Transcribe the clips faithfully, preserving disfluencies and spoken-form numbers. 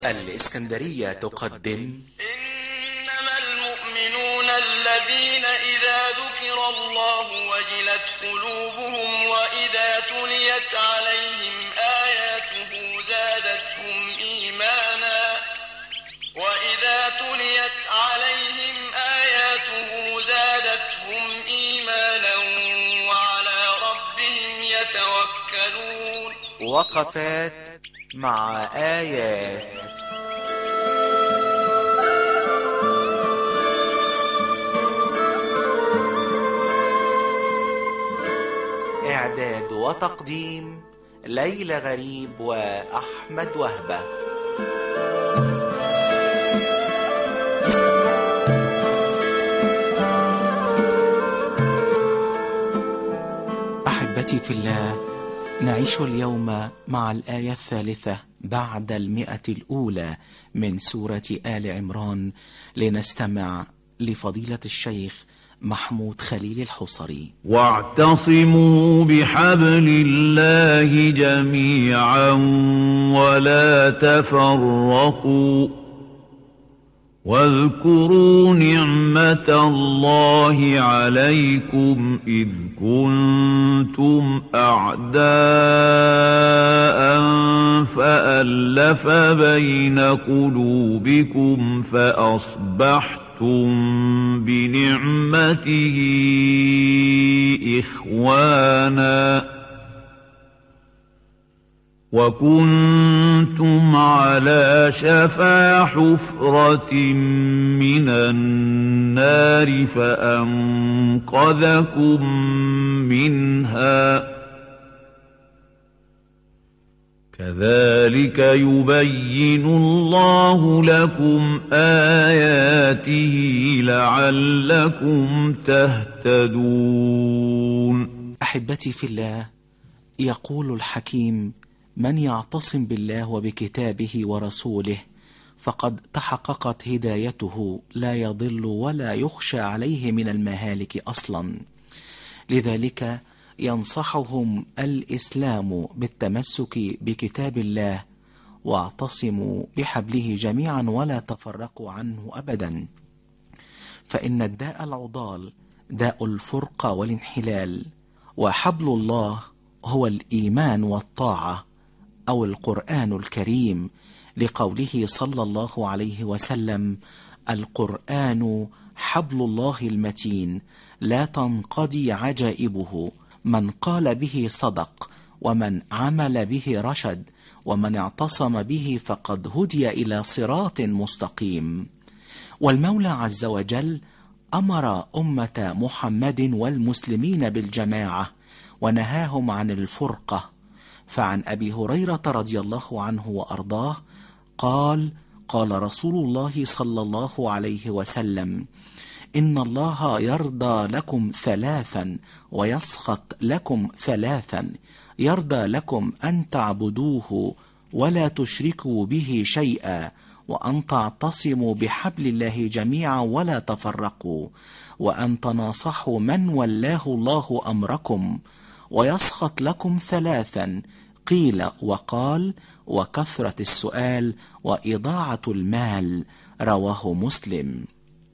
الإسكندرية تقدم إنما المؤمنون الذين إذا ذكر الله وجلت قلوبهم وإذا تليت عليهم آياته زادتهم إيمانا وإذا تليت عليهم آياته زادتهم إيمانا وعلى ربهم يتوكلون. وقفات مع آيات. إعداد وتقديم ليلى غريب وأحمد وهبة. أحبتي في الله، نعيش اليوم مع الآية الثالثة بعد المئة الأولى من سورة آل عمران، لنستمع لفضيلة الشيخ محمود خليل الحصري. واعتصموا بحبل الله جميعا ولا تفرقوا واذكروا نعمة الله عليكم إذ كنتم أعداء فألف بين قلوبكم فأصبحتم بنعمته إخوانا وكنتم على شفا حفرة من النار فأنقذكم منها كذلك يبين الله لكم آياته لعلكم تهتدون. أحبتي في الله، يقول الحكيم: من يعتصم بالله وبكتابه ورسوله فقد تحققت هدايته، لا يضل ولا يخشى عليه من المهالك أصلا. لذلك ينصحهم الإسلام بالتمسك بكتاب الله، واعتصموا بحبله جميعا ولا تفرقوا عنه أبدا، فإن الداء العضال داء الفرقة والانحلال، وحبل الله هو الإيمان والطاعة أو القرآن الكريم، لقوله صلى الله عليه وسلم: القرآن حبل الله المتين لا تنقضي عجائبه، من قال به صدق ومن عمل به رشد ومن اعتصم به فقد هدي إلى صراط مستقيم. والمولى عز وجل أمر أمة محمد والمسلمين بالجماعة ونهاهم عن الفرقة. فعن أبي هريرة رضي الله عنه وأرضاه قال: قال رسول الله صلى الله عليه وسلم: إن الله يرضى لكم ثلاثا ويسخط لكم ثلاثا، يرضى لكم أن تعبدوه ولا تشركوا به شيئا، وأن تعتصموا بحبل الله جميعا ولا تفرقوا، وأن تناصحوا من ولاه الله أمركم، ويسخط لكم ثلاثا، قيل وقال وكثرة السؤال وإضاعة المال، رواه مسلم.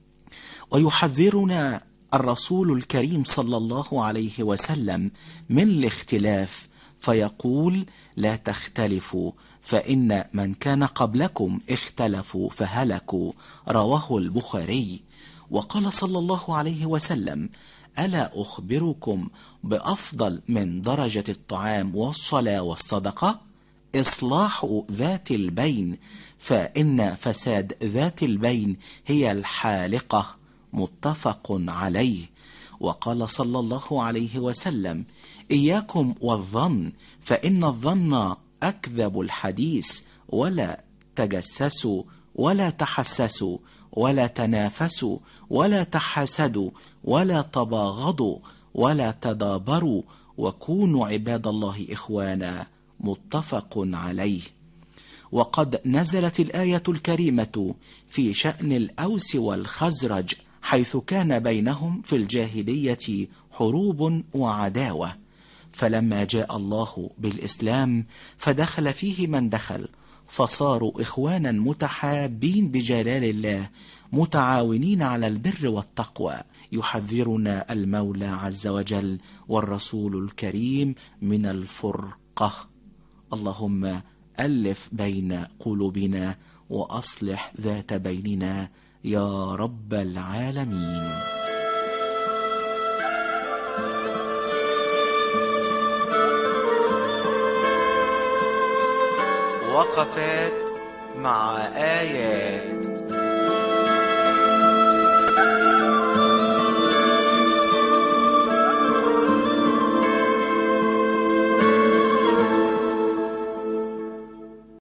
ويحذرنا الرسول الكريم صلى الله عليه وسلم من الاختلاف، فيقول: لا تختلفوا فإن من كان قبلكم اختلفوا فهلكوا، رواه البخاري. وقال صلى الله عليه وسلم: ألا أخبركم بأفضل من درجة الطعام والصلاة والصدقة؟ إصلاح ذات البين، فإن فساد ذات البين هي الحالقة، متفق عليه. وقال صلى الله عليه وسلم: إياكم والظن فإن الظن أكذب الحديث، ولا تجسسوا ولا تحسسوا ولا تنافسوا ولا تحاسدوا ولا تباغضوا ولا تدابروا، وكونوا عباد الله إخوانا، متفق عليه. وقد نزلت الآية الكريمة في شأن الأوس والخزرج، حيث كان بينهم في الجاهلية حروب وعداوة، فلما جاء الله بالإسلام فدخل فيه من دخل، فصاروا إخوانا متحابين بجلال الله، متعاونين على البر والتقوى. يحذرنا المولى عز وجل والرسول الكريم من الفرقة. اللهم ألف بين قلوبنا وأصلح ذات بيننا يا رب العالمين. وقفات مع آيات.